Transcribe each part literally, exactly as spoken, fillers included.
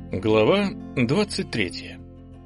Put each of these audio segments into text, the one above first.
Глава двадцать третья.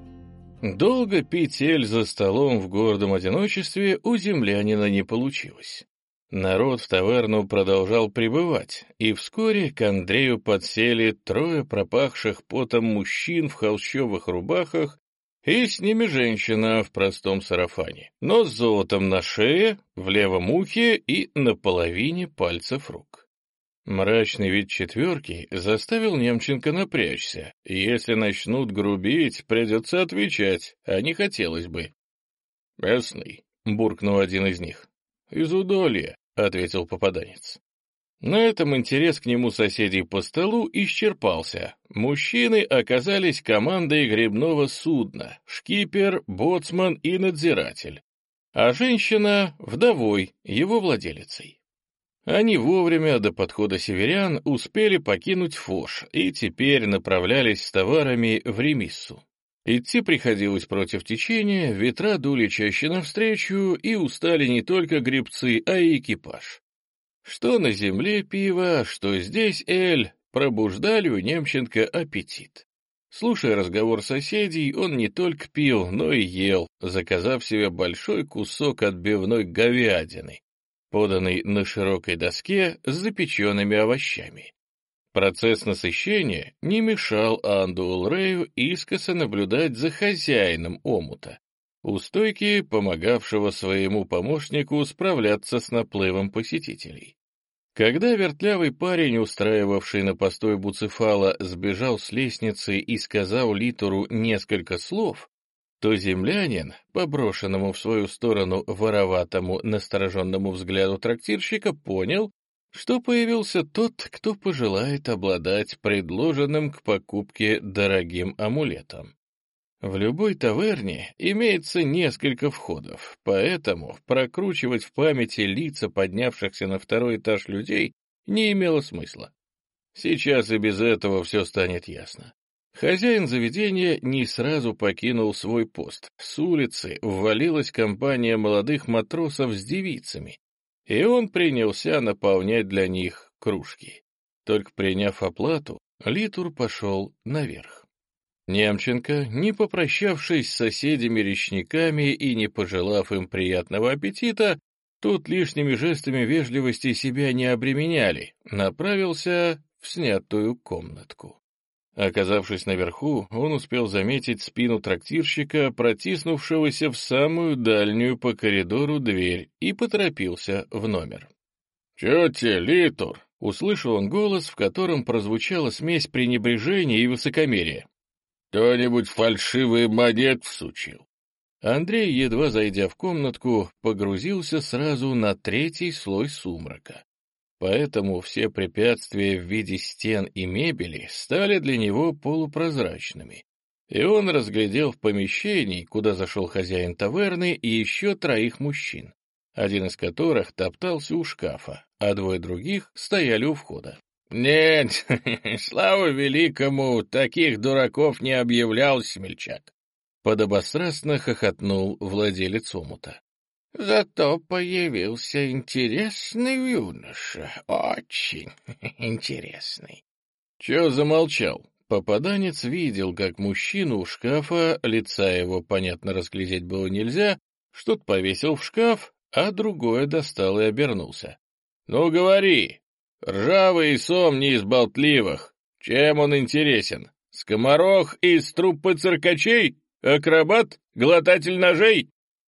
Долго пить эль за столом в гордом одиночестве у землянина не получилось. Народ в таверну продолжал прибывать, и вскоре к Андрею подсели трое пропахших потом мужчин в холщовых рубахах и с ними женщина в простом сарафане, но с золотом на шее, в левом ухе и на половине пальцев рук. Мрачный вид четверки заставил Немченко напрячься. Если начнут грубить, придется отвечать, а не хотелось бы. «Местный», — буркнул один из них. «Из Удолья», — ответил попаданец. На этом интерес к нему соседей по столу исчерпался. Мужчины оказались командой гребного судна, шкипер, боцман и надзиратель, а женщина — вдовой, его владелицей. Они вовремя до подхода северян успели покинуть Фош и теперь направлялись с товарами в Ремиссу. Идти приходилось против течения, ветра дули чаще навстречу, и устали не только гребцы, а и экипаж. Что на земле пиво, что здесь эль, пробуждали у Немченко аппетит. Слушая разговор соседей, он не только пил, но и ел, заказав себе большой кусок отбивной говядины, поданный на широкой доске с запеченными овощами. Процесс насыщения не мешал Анду Улрею искоса наблюдать за хозяином омута, у стойки, помогавшего своему помощнику справляться с наплывом посетителей. Когда вертлявый парень, устраивавший на постой Буцефала, сбежал с лестницы и сказал Литору несколько слов, то землянин, по брошенному в свою сторону вороватому настороженному взгляду трактирщика, понял, что появился тот, кто пожелает обладать предложенным к покупке дорогим амулетом. В любой таверне имеется несколько входов, поэтому прокручивать в памяти лица поднявшихся на второй этаж людей не имело смысла. Сейчас и без этого все станет ясно. Хозяин заведения не сразу покинул свой пост. С улицы ввалилась компания молодых матросов с девицами, и он принялся наполнять для них кружки. Только приняв оплату, Литур пошел наверх. Немченко, не попрощавшись с соседями-речниками и не пожелав им приятного аппетита, тут лишними жестами вежливости себя не обременяли, направился в снятую комнатку. Оказавшись наверху, он успел заметить спину трактирщика, протиснувшегося в самую дальнюю по коридору дверь, и поторопился в номер. «Чё тебе, Литур?» — услышал он голос, в котором прозвучала смесь пренебрежения и высокомерия. «Кто-нибудь фальшивые монет всучил?» Андрей, едва зайдя в комнатку, погрузился сразу на третий слой сумрака. Поэтому все препятствия в виде стен и мебели стали для него полупрозрачными, и он разглядел в помещении, куда зашел хозяин таверны, и еще троих мужчин, один из которых топтался у шкафа, а двое других стояли у входа. «Нет, слава великому, таких дураков не объявлял смельчак!» Подобострастно хохотнул владелец омута. «Зато появился интересный юноша, очень интересный». Чё замолчал? Попаданец видел, как мужчина у шкафа, лица его, понятно, разглядеть было нельзя, что-то повесил в шкаф, а другое достал и обернулся. «Ну, говори, ржавый сом не из болтливых. Чем он интересен? Скоморох из труппы циркачей? Акробат? Глотатель ножей?»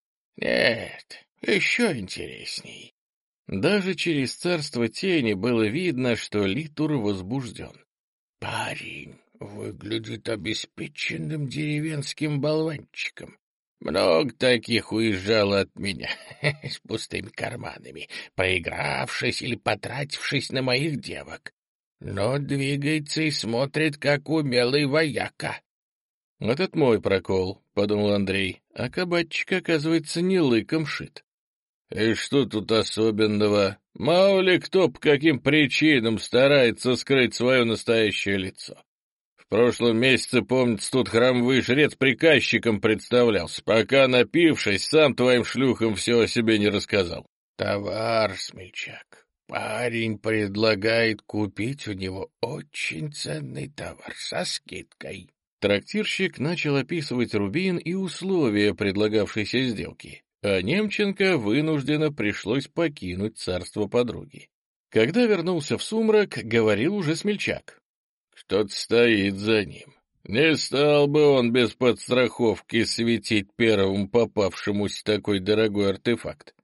«Нет, еще интересней». Даже через царство тени было видно, что Литур возбужден. «Парень выглядит обеспеченным деревенским болванчиком. Много таких уезжало от меня с пустыми карманами, поигравшись или потратившись на моих девок. Но двигается и смотрит, как умелый вояка». «Этот мой прокол», — подумал Андрей, а кабачик, оказывается, не лыком шит. «И что тут особенного? Мало ли кто по каким причинам старается скрыть свое настоящее лицо. В прошлом месяце, помнится, тут храмовый жрец приказчиком представлялся, пока, напившись, сам твоим шлюхам все о себе не рассказал». «Товар, смельчак, Парень предлагает купить у него очень ценный товар со скидкой. Трактирщик начал описывать Рубин и условия предлагавшейся сделки, а Немченко вынужденно пришлось покинуть царство подруги. Когда вернулся в сумрак, говорил уже смельчак. Кто-то стоит за ним. Не стал бы он без подстраховки светить первому попавшемуся такой дорогой артефакт.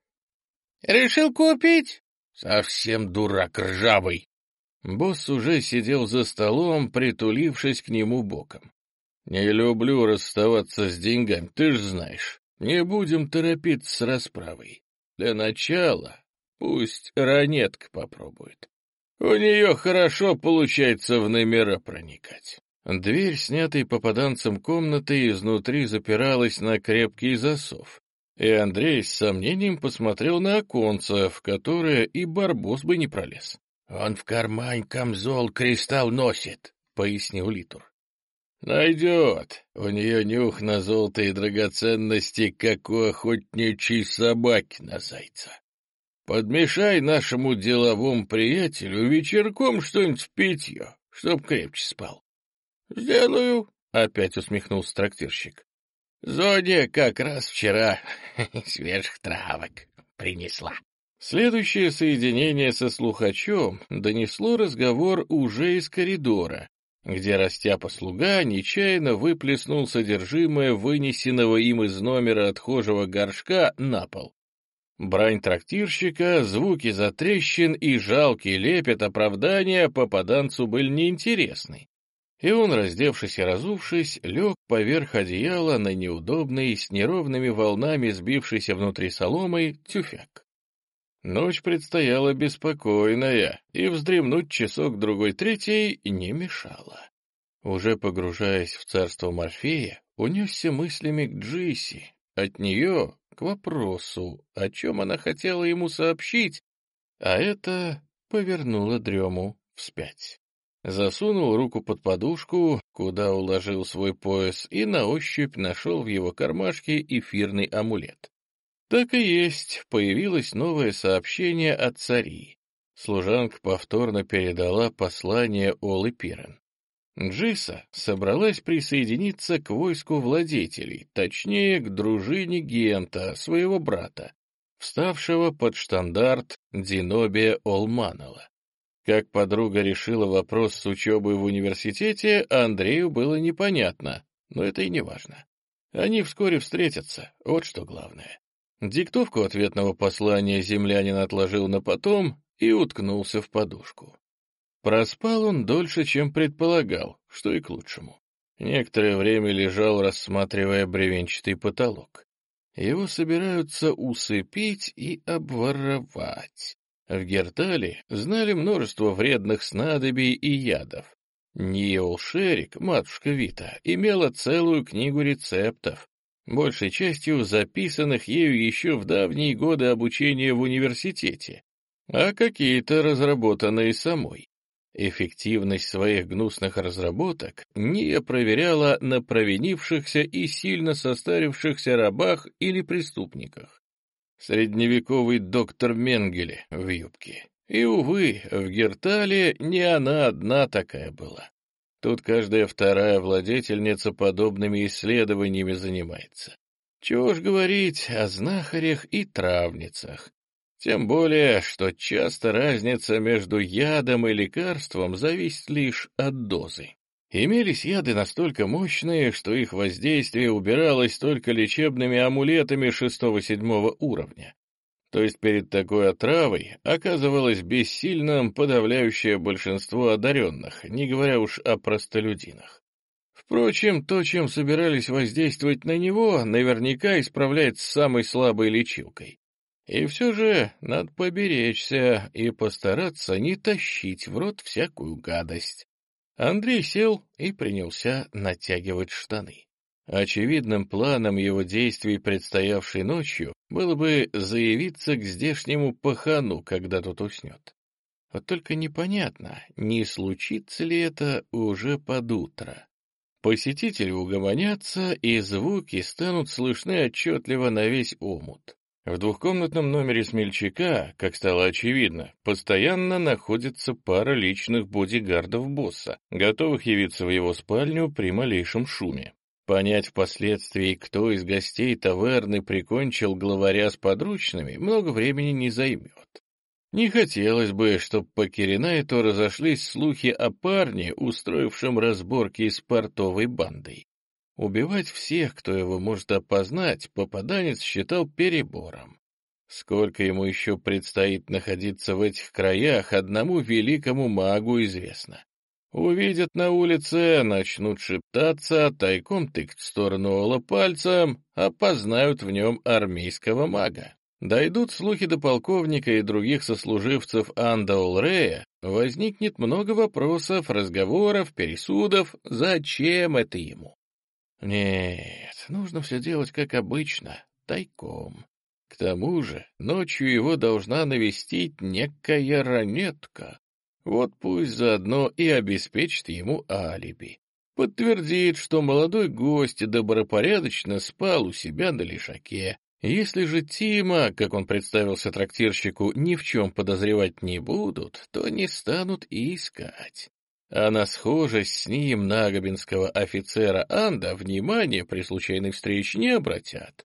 Решил купить? Совсем дурак ржавый. Босс уже сидел за столом, притулившись к нему боком. Не люблю расставаться с деньгами, ты ж знаешь. Не будем торопиться с расправой. Для начала пусть ранетка попробует. У нее хорошо получается в номера проникать. Дверь, снятая попаданцем комнаты, изнутри запиралась на крепкий засов, и Андрей с сомнением посмотрел на оконце, в которое и барбос бы не пролез. — Он в кармане камзол кристалл носит, — пояснил Литур. — Найдет. У нее нюх на золото и драгоценности, как у охотничьей собаки на зайца. Подмешай нашему деловому приятелю вечерком что-нибудь в питье, чтоб крепче спал. — Сделаю, — опять усмехнулся трактирщик. — Зоня как раз вчера свежих травок принесла. Следующее соединение со слухачом донесло разговор уже из коридора, где растяпа-слуга нечаянно выплеснул содержимое вынесенного им из номера отхожего горшка на пол. Брань трактирщика, звуки затрещин и жалкий лепет оправдания попаданцу были неинтересны, и он, раздевшись и разувшись, лег поверх одеяла на неудобный, с неровными волнами сбившийся внутри соломой, тюфяк. Ночь предстояла беспокойная, и вздремнуть часок-другой-третий не мешало. Уже погружаясь в царство Морфея, унесся мыслями к Джисси, от нее к вопросу, о чем она хотела ему сообщить, а это повернуло дрему вспять. Засунул руку под подушку, куда уложил свой пояс, и на ощупь нашел в его кармашке эфирный амулет. Так и есть, появилось новое сообщение от цари. Служанка повторно передала послание Олы Пирен. Джиса собралась присоединиться к войску владетелей, точнее, к дружине Гента, своего брата, вставшего под штандарт Динобия Олманала. Как подруга решила вопрос с учебой в университете, Андрею было непонятно, но это и не важно. Они вскоре встретятся, вот что главное. Диктовку ответного послания землянин отложил на потом и уткнулся в подушку. Проспал он дольше, чем предполагал, что и к лучшему. Некоторое время лежал, рассматривая бревенчатый потолок. Его собираются усыпить и обворовать. В Гертале знали множество вредных снадобий и ядов. Ниол Шерик, матушка Вита, имела целую книгу рецептов, большей частью записанных ею еще в давние годы обучения в университете, а какие-то разработанные самой. Эффективность своих гнусных разработок Ния проверяла на провинившихся и сильно состарившихся рабах или преступниках. Средневековый доктор Менгеле в юбке. И, увы, в Гертале не она одна такая была. Тут каждая вторая владетельница подобными исследованиями занимается. Чего ж говорить о знахарях и травницах. Тем более, что часто разница между ядом и лекарством зависит лишь от дозы. Имелись яды настолько мощные, что их воздействие убиралось только лечебными амулетами шестого-седьмого уровня. То есть перед такой отравой оказывалось бессильным подавляющее большинство одаренных, не говоря уж о простолюдинах. Впрочем, то, чем собирались воздействовать на него, наверняка исправляется самой слабой лечилкой. И все же надо поберечься и постараться не тащить в рот всякую гадость. Андрей сел и принялся натягивать штаны. Очевидным планом его действий предстоявшей ночью было бы заявиться к здешнему пахану, когда тот уснет. Вот только непонятно, не случится ли это уже под утро. Посетители угомонятся, и звуки станут слышны отчетливо на весь омут. В двухкомнатном номере смельчака, как стало очевидно, постоянно находится пара личных бодигардов босса, готовых явиться в его спальню при малейшем шуме. Понять впоследствии, кто из гостей таверны прикончил главаря с подручными, много времени не займет. Не хотелось бы, чтобы по Киринайту разошлись слухи о парне, устроившем разборки с портовой бандой. Убивать всех, кто его может опознать, попаданец считал перебором. Сколько ему еще предстоит находиться в этих краях, одному великому магу известно. Увидят на улице, начнут шептаться, тайком тыкать в сторону Ола пальцем, опознают в нем армейского мага. Дойдут слухи до полковника и других сослуживцев Андаолрея, возникнет много вопросов, разговоров, пересудов, зачем это ему. Нет, нужно все делать как обычно, тайком. К тому же ночью его должна навестить некая ранетка. Вот пусть заодно и обеспечит ему алиби. Подтвердит, что молодой гость добропорядочно спал у себя на лишаке. Если же Тима, как он представился трактирщику, ни в чем подозревать не будут, то не станут и искать. А на схожесть с ним нагобинского офицера Анда внимания при случайной встрече не обратят.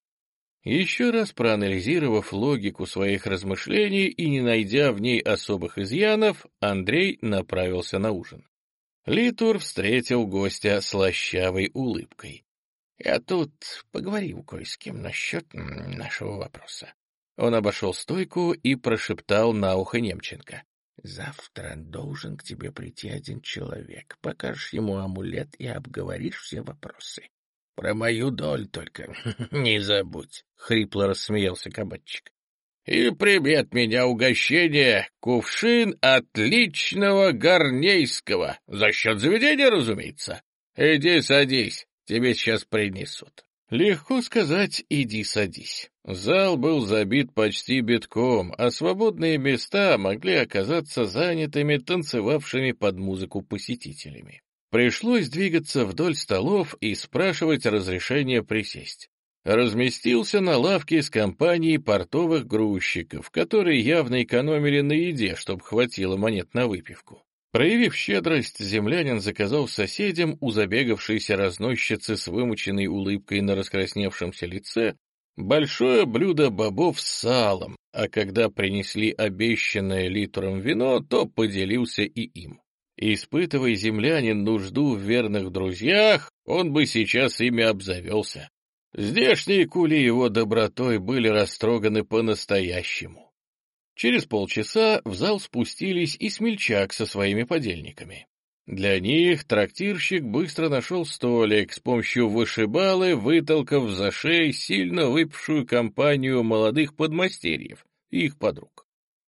Еще раз проанализировав логику своих размышлений и не найдя в ней особых изъянов, Андрей направился на ужин. Литур встретил гостя слащавой улыбкой. «Я тут поговорил кое с кем насчет нашего вопроса». Он обошел стойку и прошептал на ухо Немченко. «Завтра должен к тебе прийти один человек. Покажешь ему амулет и обговоришь все вопросы. Про мою долю только не забудь», — хрипло рассмеялся кабачик. «И прими от меня угощение, кувшин отличного гарнейского, за счет заведения, разумеется. Иди садись, тебе сейчас принесут». Легко сказать «иди садись». Зал был забит почти битком, а свободные места могли оказаться занятыми танцевавшими под музыку посетителями. Пришлось двигаться вдоль столов и спрашивать разрешения присесть. Разместился на лавке с компанией портовых грузчиков, которые явно экономили на еде, чтобы хватило монет на выпивку. Проявив щедрость, землянин заказал соседям у забегавшейся разносчицы с вымученной улыбкой на раскрасневшемся лице большое блюдо бобов с салом, а когда принесли обещанное литром вино, то поделился и им. Испытывая землянин нужду в верных друзьях, он бы сейчас ими обзавелся. Здешние кули его добротой были растроганы по-настоящему. Через полчаса в зал спустились и смельчак со своими подельниками. Для них трактирщик быстро нашел столик, с помощью вышибалы вытолкав за шеи сильно выпившую компанию молодых подмастерьев и их подруг.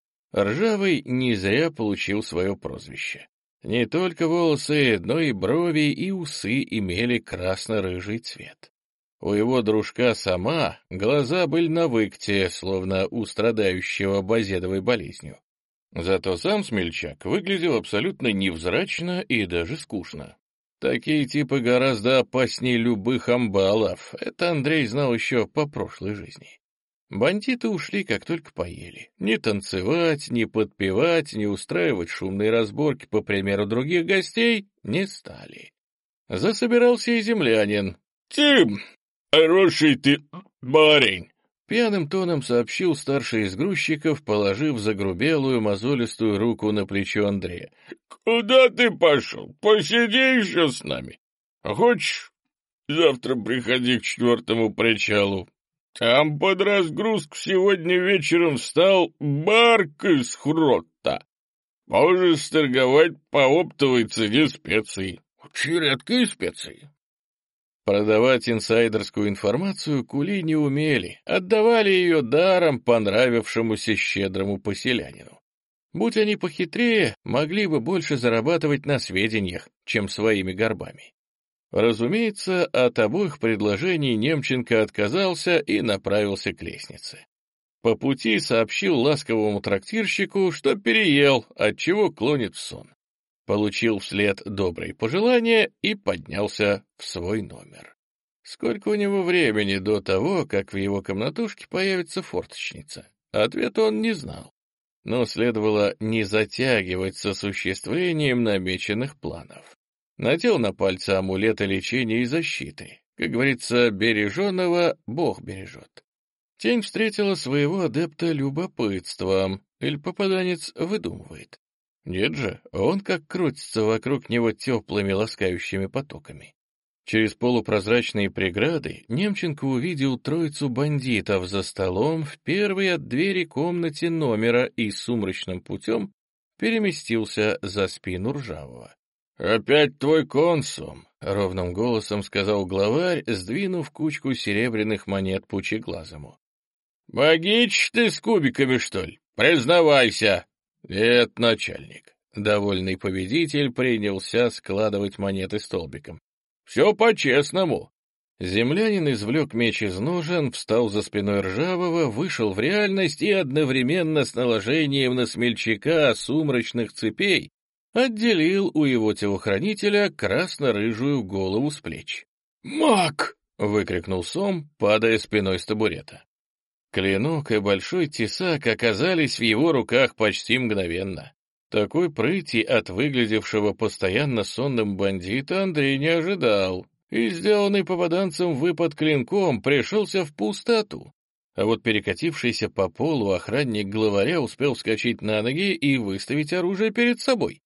Ржавый не зря получил свое прозвище. Не только волосы, но и брови и усы имели красно-рыжий цвет. У его дружка сама глаза были на выкте, словно у страдающего базедовой болезнью. Зато сам смельчак выглядел абсолютно невзрачно и даже скучно. Такие типы гораздо опаснее любых амбалов, это Андрей знал еще по прошлой жизни. Бандиты ушли, как только поели. Ни танцевать, ни подпевать, ни устраивать шумные разборки, по примеру других гостей, не стали. Засобирался и землянин. «Тим, хороший ты парень!» — пьяным тоном сообщил старший из грузчиков, положив загрубелую мозолистую руку на плечо Андрея. «Куда ты пошел? Посиди еще с нами. А хочешь, завтра приходи к четвертому причалу. Там под разгрузку сегодня вечером встал барк из хрота. Можешь торговать по оптовой цене специй. Очень редкие специи». Продавать инсайдерскую информацию кули не умели, отдавали ее даром понравившемуся щедрому поселянину. Будь они похитрее, могли бы больше зарабатывать на сведениях, чем своими горбами. Разумеется, от обоих предложений Немченко отказался и направился к лестнице. По пути сообщил ласковому трактирщику, что переел, отчего клонит в сон. Получил вслед добрые пожелания и поднялся в свой номер. Сколько у него времени до того, как в его комнатушке появится форточница? Ответа он не знал. Но следовало не затягивать с осуществлением намеченных планов. Надел на пальцы амулеты лечения и защиты. Как говорится, береженого Бог бережет. Тень встретила своего адепта любопытством, или попаданец выдумывает. Нет же, он как крутится вокруг него теплыми ласкающими потоками. Через полупрозрачные преграды Немченко увидел троицу бандитов за столом в первой от двери комнате номера и сумрачным путем переместился за спину Ржавого. «Опять твой консум!» — ровным голосом сказал главарь, сдвинув кучку серебряных монет пучеглазому. «Магич ты с кубиками, что ли? Признавайся!» «Нет, начальник». Довольный победитель принялся складывать монеты столбиком. «Все по-честному». Землянин извлек меч из ножен, встал за спиной Ржавого, вышел в реальность и одновременно с наложением на смельчака сумрачных цепей отделил у его телохранителя красно-рыжую голову с плеч. «Маг!» — выкрикнул Сом, падая спиной с табурета. Клинок и большой тесак оказались в его руках почти мгновенно. Такой прыти от выглядевшего постоянно сонным бандита Андрей не ожидал, и сделанный попаданцем выпад клинком пришелся в пустоту. А вот перекатившийся по полу охранник главаря успел вскочить на ноги и выставить оружие перед собой.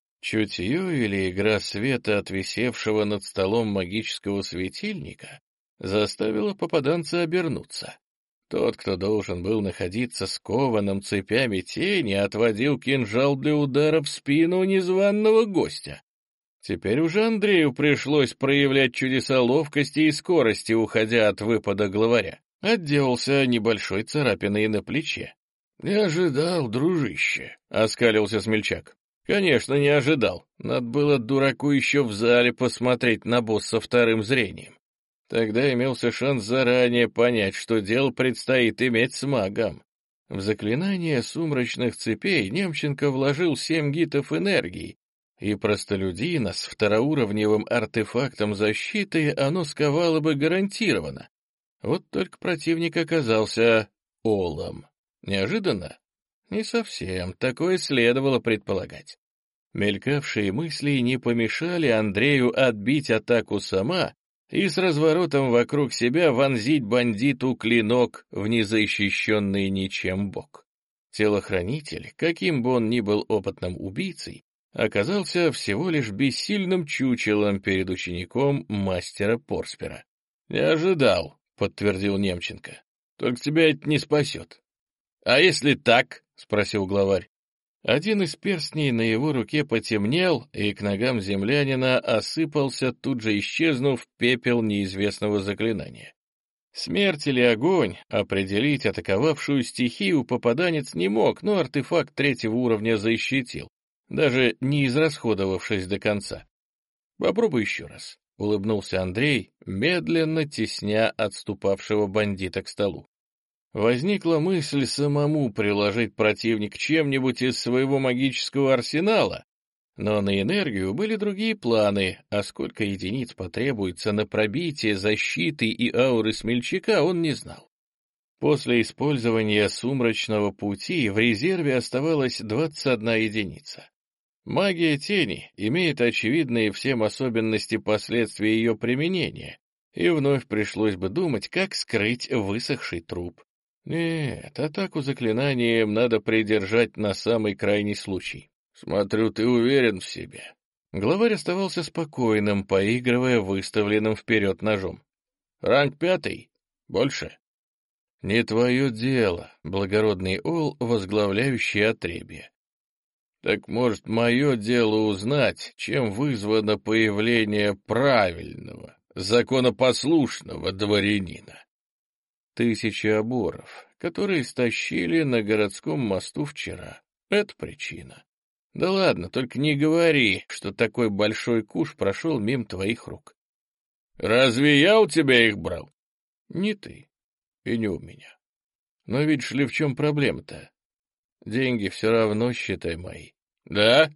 Чутье или игра света от висевшего над столом магического светильника заставила попаданца обернуться. Тот, кто должен был находиться скованным цепями тени, отводил кинжал для удара в спину незваного гостя. Теперь уже Андрею пришлось проявлять чудеса ловкости и скорости, уходя от выпада главаря. Отделался небольшой царапиной на плече. «Не ожидал, дружище», — оскалился смельчак. «Конечно, не ожидал. Надо было дураку еще в зале посмотреть на босса вторым зрением. Тогда имелся шанс заранее понять, что дело предстоит иметь с магом». В заклинание сумрачных цепей Немченко вложил семь гитов энергии, и простолюдина с второуровневым артефактом защиты оно сковало бы гарантированно. Вот только противник оказался олом. Неожиданно? Не совсем, такое следовало предполагать. Мелькавшие мысли не помешали Андрею отбить атаку сама и с разворотом вокруг себя вонзить бандиту клинок в незащищенный ничем бок. Телохранитель, каким бы он ни был опытным убийцей, оказался всего лишь бессильным чучелом перед учеником мастера Порспера. «Не ожидал», — подтвердил Немченко. «Только тебя это не спасет». «А если так?» — спросил главарь. Один из перстней на его руке потемнел, и к ногам землянина осыпался, тут же исчезнув, пепел неизвестного заклинания. Смерть или огонь определить атаковавшую стихию попаданец не мог, но артефакт третьего уровня защитил, даже не израсходовавшись до конца. «Попробуй еще раз», — улыбнулся Андрей, медленно тесня отступавшего бандита к столу. Возникла мысль самому приложить противник чем-нибудь из своего магического арсенала, но на энергию были другие планы, а сколько единиц потребуется на пробитие защиты и ауры смельчака, он не знал. После использования сумрачного пути в резерве оставалась двадцать одна единица. Магия тени имеет очевидные всем особенности последствий ее применения, и вновь пришлось бы думать, как скрыть высохший труп. Нет, атаку заклинанием надо придержать на самый крайний случай. Смотрю, ты уверен в себе. Главарь оставался спокойным, поигрывая выставленным вперед ножом. Ранг пятый? Больше? Не твое дело, благородный ол, возглавляющий отребье. Так может, мое дело узнать, чем вызвано появление правильного, законопослушного дворянина? Тысячи оборов, которые стащили на городском мосту вчера. Это причина. Да ладно, только не говори, что такой большой куш прошел мимо твоих рук. Разве я у тебя их брал? Не ты и не у меня. Но видишь ли, в чем проблема-то? Деньги все равно, считай, мои. Да?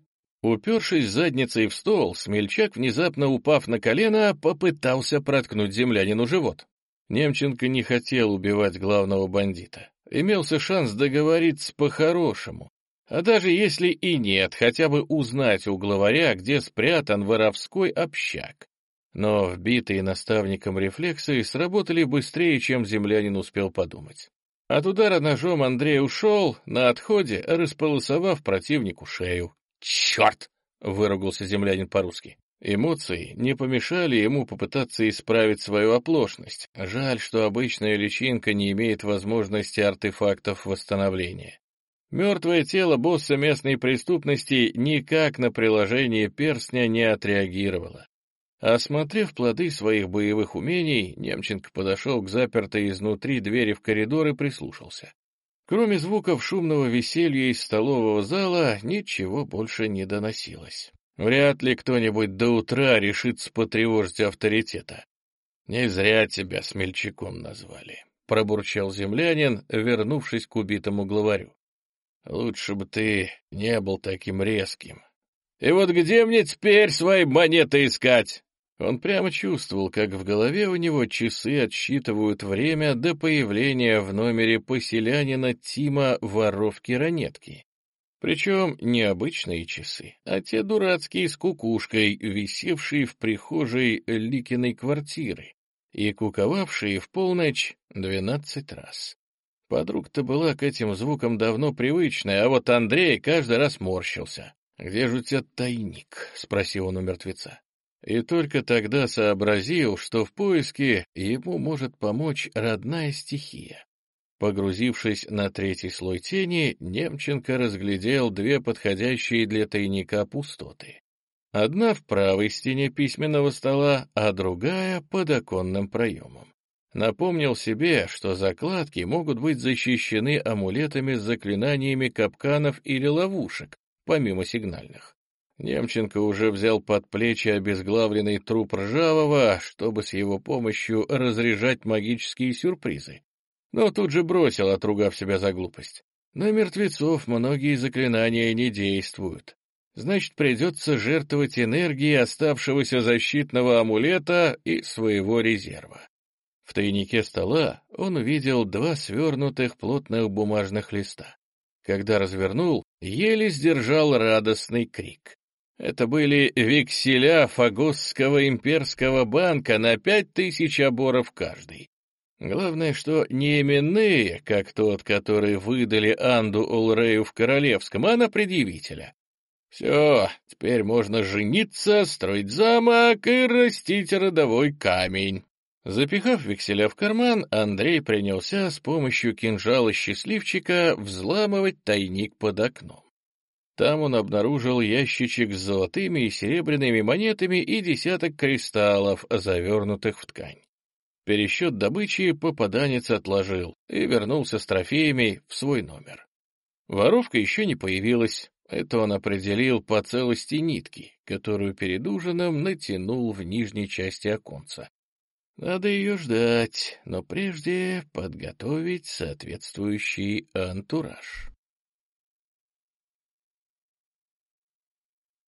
Упершись задницей в стол, смельчак, внезапно упав на колено, попытался проткнуть землянину живот. Немченко не хотел убивать главного бандита. Имелся шанс договориться по-хорошему. А даже если и нет, хотя бы узнать у главаря, где спрятан воровской общак. Но вбитые наставником рефлексы сработали быстрее, чем землянин успел подумать. От удара ножом Андрей ушел, на отходе располосовав противнику шею. «Черт!» — выругался землянин по-русски. Эмоции не помешали ему попытаться исправить свою оплошность. Жаль, что обычная личинка не имеет возможности артефактов восстановления. Мертвое тело босса местной преступности никак на приложение перстня не отреагировало. Осмотрев плоды своих боевых умений, Немченко подошел к запертой изнутри двери в коридор и прислушался. Кроме звуков шумного веселья из столового зала, ничего больше не доносилось. Вряд ли кто-нибудь до утра решится потревожить авторитета. «Не зря тебя смельчаком назвали», — пробурчал землянин, вернувшись к убитому главарю. «Лучше бы ты не был таким резким. И вот где мне теперь свои монеты искать?» Он прямо чувствовал, как в голове у него часы отсчитывают время до появления в номере поселянина Тима воровки-ранетки. Причем не обычные часы, а те дурацкие с кукушкой, висевшие в прихожей Ликиной квартиры и куковавшие в полночь двенадцать раз. Подруга-то была к этим звукам давно привычная, а вот Андрей каждый раз морщился. «Где же у тебя тайник?» — спросил он у мертвеца. И только тогда сообразил, что в поиске ему может помочь родная стихия. Погрузившись на третий слой тени, Немченко разглядел две подходящие для тайника пустоты. Одна в правой стене письменного стола, а другая под оконным проемом. Напомнил себе, что закладки могут быть защищены амулетами с заклинаниями капканов или ловушек, помимо сигнальных. Немченко уже взял под плечи обезглавленный труп Ржавого, чтобы с его помощью разряжать магические сюрпризы. Но тут же бросил, отругав себя за глупость. На мертвецов многие заклинания не действуют. Значит, придется жертвовать энергией оставшегося защитного амулета и своего резерва. В тайнике стола он увидел два свернутых плотных бумажных листа. Когда развернул, еле сдержал радостный крик. Это были векселя Фагосского имперского банка на пять тысяч оборов каждый. Главное, что не именные, как тот, который выдали Анду Олрею в Королевском, а на предъявителя. Все, теперь можно жениться, строить замок и растить родовой камень. Запихав векселя в карман, Андрей принялся с помощью кинжала счастливчика взламывать тайник под окном. Там он обнаружил ящичек с золотыми и серебряными монетами и десяток кристаллов, завернутых в ткань. Пересчет добычи попаданец отложил и вернулся с трофеями в свой номер. Воровка еще не появилась, это он определил по целости нитки, которую перед ужином натянул в нижней части оконца. Надо ее ждать, но прежде подготовить соответствующий антураж.